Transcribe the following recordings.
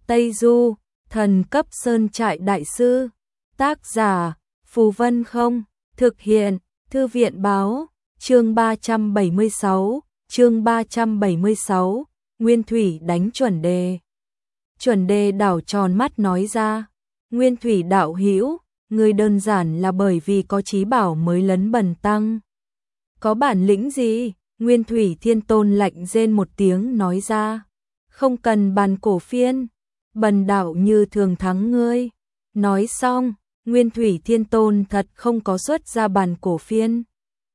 Tây Du, thần cấp sơn trại đại sư. Tác giả, Phù Vân Không. Thực hiện, Thư viện Báo. Chương 376, Nguyên Thủy đánh chuẩn đề. Chuẩn đề đảo tròn mắt nói ra, Nguyên Thủy đạo hữu, người đơn giản là bởi vì có trí bảo mới lấn bần tăng. Có bản lĩnh gì? Nguyên Thủy Thiên Tôn lạnh rên một tiếng nói ra, không cần bàn cổ phiên, bần đạo như thường thắng ngươi. Nói xong, Nguyên Thủy Thiên Tôn thật không có xuất ra bàn cổ phiên,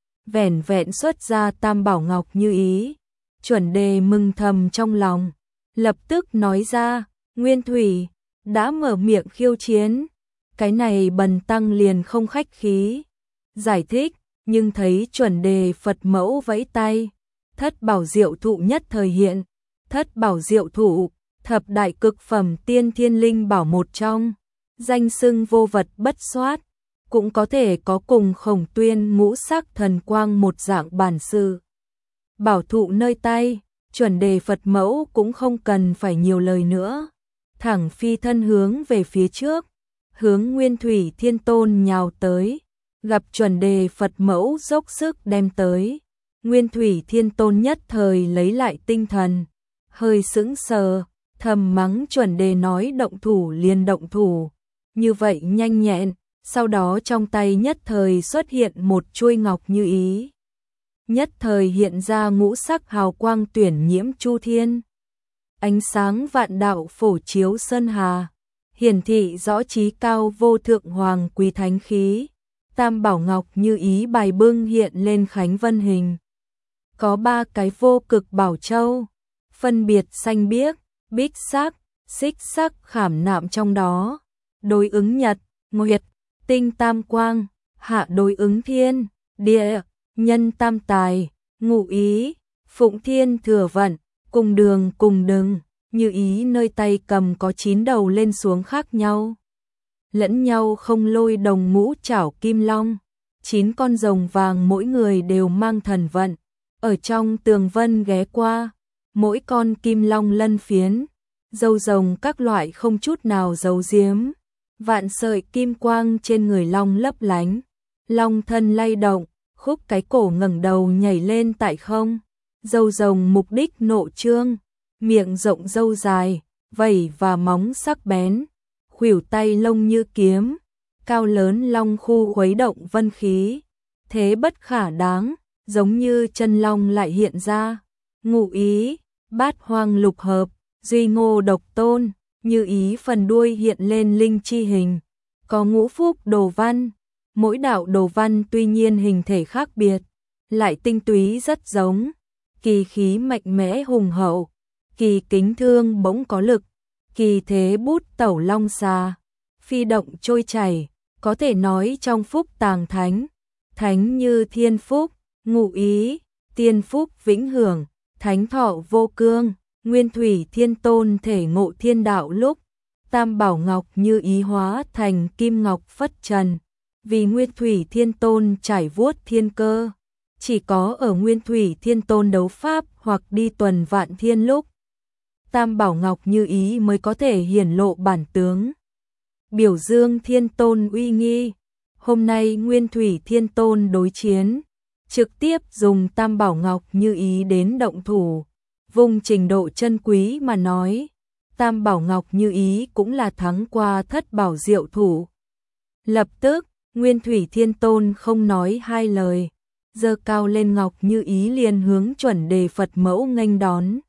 vẻn vẹn xuất ra Tam Bảo Ngọc Như Ý. Chuẩn đề mừng thầm trong lòng, lập tức nói ra, Nguyên Thủy đã mở miệng khiêu chiến, cái này bần tăng liền không khách khí giải thích, nhưng thấy chuẩn đề Phật mẫu vẫy tay, thất bảo diệu thụ nhất thời hiện. Thất bảo diệu thụ, thập đại cực phẩm tiên thiên linh bảo một trong, danh xưng vô vật bất soát, cũng có thể có cùng Khổng Tuyên ngũ sắc thần quang một dạng bản sự. Bảo thụ nơi tay, chuẩn đề Phật mẫu cũng không cần phải nhiều lời nữa, thẳng phi thân hướng về phía trước, hướng Nguyên Thủy Thiên Tôn nhào tới, gặp chuẩn đề Phật mẫu dốc sức đem tới. Nguyên Thủy Thiên Tôn nhất thời lấy lại tinh thần, hơi sững sờ, thầm mắng chuẩn đề nói động thủ liền động thủ, như vậy nhanh nhẹn, sau đó trong tay nhất thời xuất hiện một chuôi ngọc như ý. Nhất thời hiện ra ngũ sắc hào quang tuyển nhiễm chu thiên. Ánh sáng vạn đạo phổ chiếu sơn hà, hiển thị rõ trí cao vô thượng hoàng quý thánh khí. Tam Bảo Ngọc Như Ý bài bưng hiện lên khánh vân hình. Có 3 cái vô cực bảo châu, phân biệt xanh biếc, bích sắc, xích sắc khảm nạm trong đó. Đối ứng nhật, nguyệt, tinh tam quang, hạ đối ứng thiên, địa, nhân tam tài, ngụ ý, phụng thiên thừa vận, cùng đường cùng đừng. Như Ý nơi tay cầm có 9 đầu lên xuống khác nhau, lẫn nhau không lôi đồng ngũ trảo kim long, 9 con rồng vàng mỗi người đều mang thần vận. Ở trong tường vân ghé qua, mỗi con kim long lân phiến, râu rồng các loại không chút nào giấu giếm. Vạn sợi kim quang trên người long lấp lánh, long thân lay động, khúc cái cổ ngẩng đầu nhảy lên tại không. Râu rồng mục đích nộ trương, miệng rộng râu dài, vảy và móng sắc bén, khuỷu tay lông như kiếm, cao lớn long khu khuấy động vân khí, thế bất khả đáng, giống như chân long lại hiện ra. Ngụ ý, bát hoang lục hợp, duy ngô độc tôn. Như Ý phần đuôi hiện lên linh chi hình, có ngũ phúc đồ văn, mỗi đạo đồ văn tuy nhiên hình thể khác biệt, lại tinh túy rất giống, kỳ khí mạnh mẽ hùng hậu, kỳ kính thương bỗng có lực, kỳ thế bút tẩu long xà, phi động trôi chảy, có thể nói trong phúc tàng thánh, thánh như thiên phúc. Ngụ ý, tiên phúc vĩnh hưởng, thánh thọ vô cương. Nguyên Thủy Thiên Tôn thể ngộ thiên đạo lúc, Tam Bảo Ngọc Như Ý hóa thành kim ngọc phất trần, vì Nguyên Thủy Thiên Tôn trải vuốt thiên cơ, chỉ có ở Nguyên Thủy Thiên Tôn đấu pháp hoặc đi tuần vạn thiên lúc, Tam Bảo Ngọc Như Ý mới có thể hiển lộ bản tướng, biểu dương Thiên Tôn uy nghi. Hôm nay Nguyên Thủy Thiên Tôn đối chiến, trực tiếp dùng Tam Bảo Ngọc Như Ý đến động thủ. Vùng trình độ chân quý mà nói, Tam Bảo Ngọc Như Ý cũng là thắng qua thất bảo diệu thủ. Lập tức, Nguyên Thủy Thiên Tôn không nói hai lời, giơ cao lên Ngọc Như Ý liền hướng chuẩn đề Phật mẫu nghênh đón.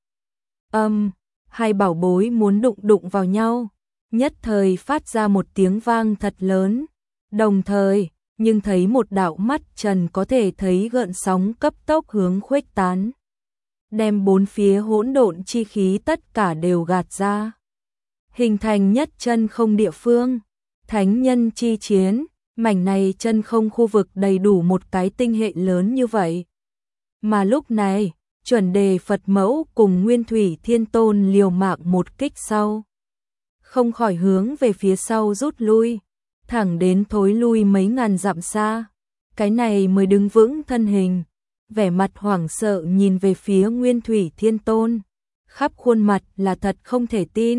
Hai bảo bối muốn đụng vào nhau, nhất thời phát ra một tiếng vang thật lớn, đồng thời, nhưng thấy một đạo mắt trần có thể thấy gợn sóng cấp tốc hướng khuếch tán, đem bốn phía hỗn độn chi khí tất cả đều gạt ra, hình thành nhất chân không địa phương, thánh nhân chi chiến. Mảnh này chân không khu vực đầy đủ một cái tinh hệ lớn như vậy. Mà lúc này, chuẩn đề Phật mẫu cùng Nguyên Thủy Thiên Tôn liều mạng một kích sau, không khỏi hướng về phía sau rút lui, thẳng đến thối lui mấy ngàn dặm xa, cái này mới đứng vững thân hình, vẻ mặt hoảng sợ nhìn về phía Nguyên Thủy Thiên Tôn, khắp khuôn mặt là thật không thể tin,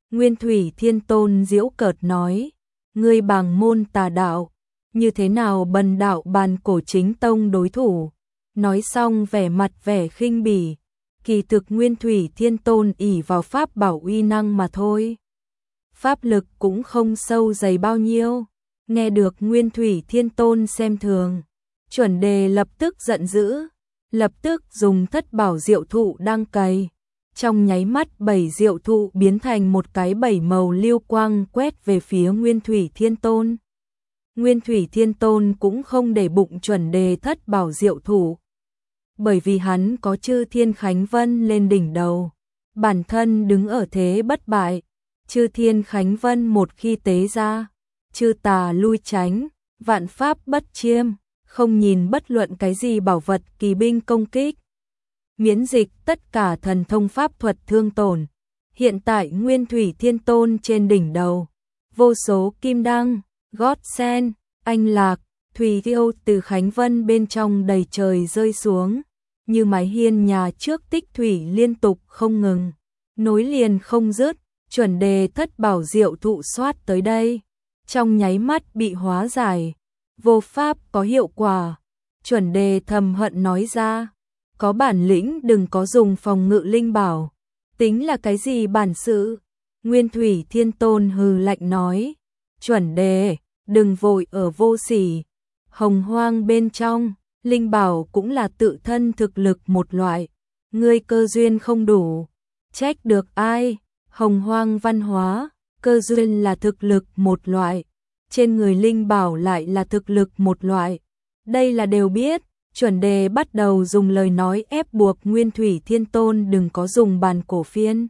Nguyên Thủy Thiên Tôn giễu cợt nói, ngươi bàng môn tà đạo, như thế nào bần đạo bàn cổ chính tông đối thủ. Nói xong vẻ mặt vẻ khinh bỉ, kỳ thực Nguyên Thủy Thiên Tôn ỷ vào pháp bảo uy năng mà thôi. Pháp lực cũng không sâu dày bao nhiêu. Nghe được Nguyên Thủy Thiên Tôn xem thường, Chuẩn Đề lập tức giận dữ, lập tức dùng thất bảo diệu thụ đang cày. Trong nháy mắt 7 diệu thụ biến thành một cái 7 màu lưu quang quét về phía Nguyên Thủy Thiên Tôn. Nguyên Thủy Thiên Tôn cũng không để bụng Chuẩn Đề thất bảo diệu thụ, bởi vì hắn có Chư Thiên Khánh Vân lên đỉnh đầu, bản thân đứng ở thế bất bại. Chư Thiên Khánh Vân một khi tế ra, chư tà lui tránh, vạn pháp bất chiêm, không nhìn bất luận cái gì bảo vật kỳ binh công kích. Miễn dịch tất cả thần thông pháp thuật thương tổn. Hiện tại Nguyên Thủy Thiên Tôn trên đỉnh đầu, vô số kim đăng, gót sen, anh lạc, thủy tiêu từ Khánh Vân bên trong đầy trời rơi xuống, như mái hiên nhà trước tích thủy liên tục không ngừng, nối liền không dứt. Chuẩn Đề thất bảo diệu thụ xoát tới đây, trong nháy mắt bị hóa giải, vô pháp có hiệu quả. Chuẩn Đề thầm hận nói ra, có bản lĩnh đừng có dùng phòng ngự linh bảo, tính là cái gì bản sự. Nguyên Thủy Thiên Tôn hừ lạnh nói, Chuẩn Đề, đừng vội ở vô sỉ, hồng hoang bên trong, linh bảo cũng là tự thân thực lực một loại, ngươi cơ duyên không đủ, trách được ai. Hồng hoang văn hóa, cơ duyên là thực lực một loại, trên người linh bảo lại là thực lực một loại. Đây là đều biết. Chuẩn Đề bắt đầu dùng lời nói ép buộc Nguyên Thủy Thiên Tôn đừng có dùng bàn cổ phiên.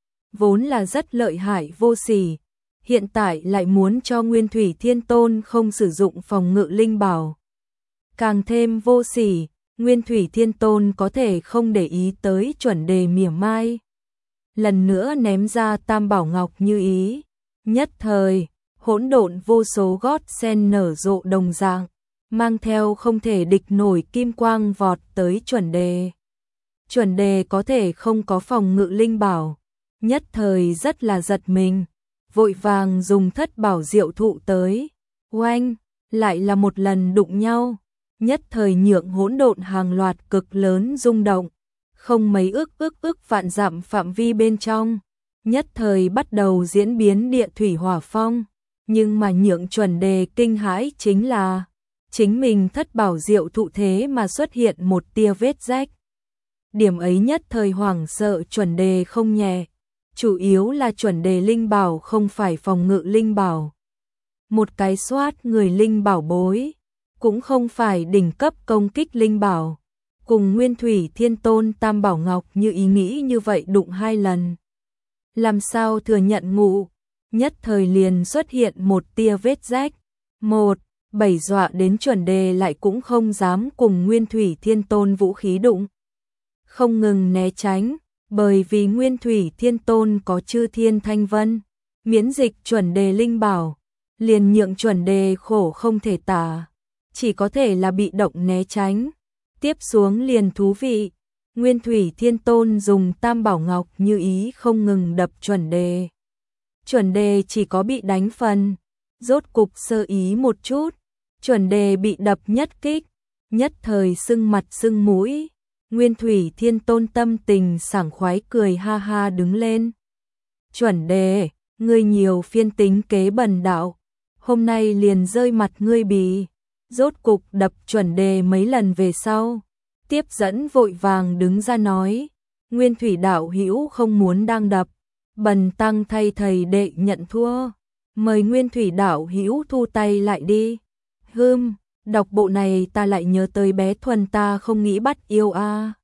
Vốn là rất lợi hại vô sỉ, hiện tại lại muốn cho Nguyên Thủy Thiên Tôn không sử dụng phòng ngự linh bảo. Càng thêm vô sỉ, Nguyên Thủy Thiên Tôn có thể không để ý tới Chuẩn Đề mỉa mai. Lần nữa ném ra tam bảo ngọc như ý, nhất thời, hỗn độn vô số gót sen nở rộ đồng dạng, mang theo không thể địch nổi kim quang vọt tới Chuẩn Đề. Chuẩn Đề có thể không có phòng ngự linh bảo, nhất thời rất là giật mình, vội vàng dùng thất bảo diệu thụ tới, oanh, lại là một lần đụng nhau, nhất thời nhượng hỗn độn hàng loạt cực lớn rung động. Không mấy ước vạn dặm phạm vi bên trong, nhất thời bắt đầu diễn biến địa thủy hỏa phong, nhưng mà nhượng Chuẩn Đề kinh hãi chính là, chính mình thất bảo diệu thụ thế mà xuất hiện một tia vết rách. Điểm ấy nhất thời hoảng sợ Chuẩn Đề không nhẹ, chủ yếu là Chuẩn Đề linh bảo không phải phòng ngự linh bảo. Một cái xoát người linh bảo bối, cũng không phải đỉnh cấp công kích linh bảo. Cùng Nguyên Thủy Thiên Tôn tam bảo ngọc như ý nghĩ như vậy đụng 2 lần. Làm sao thừa nhận ngụ, nhất thời liền xuất hiện một tia vết rách. 7 dọa đến Chuẩn Đề lại cũng không dám cùng Nguyên Thủy Thiên Tôn vũ khí đụng. Không ngừng né tránh, bởi vì Nguyên Thủy Thiên Tôn có Chư Thiên Thanh Vân, miễn dịch Chuẩn Đề linh bảo, liền nhượng Chuẩn Đề khổ không thể tả, chỉ có thể là bị động né tránh. Tiếp xuống liền thú vị, Nguyên Thủy Thiên Tôn dùng tam bảo ngọc như ý không ngừng đập Chuẩn Đề. Chuẩn Đề chỉ có bị đánh phần, rốt cục sơ ý một chút, Chuẩn Đề bị đập nhất kích, nhất thời sưng mặt sưng mũi. Nguyên Thủy Thiên Tôn tâm tình sảng khoái cười ha ha đứng lên. Chuẩn Đề, ngươi nhiều phiên tính kế bần đạo, hôm nay liền rơi mặt ngươi bì. Rốt cục đập Chuẩn Đề mấy lần về sau, tiếp dẫn vội vàng đứng ra nói, Nguyên Thủy đạo hữu không muốn đang đập, bần tăng thay thầy đệ nhận thua, mời Nguyên Thủy đạo hữu thu tay lại đi. Đọc bộ này ta lại nhớ tới bé Thuần ta không nghĩ bắt yêu a.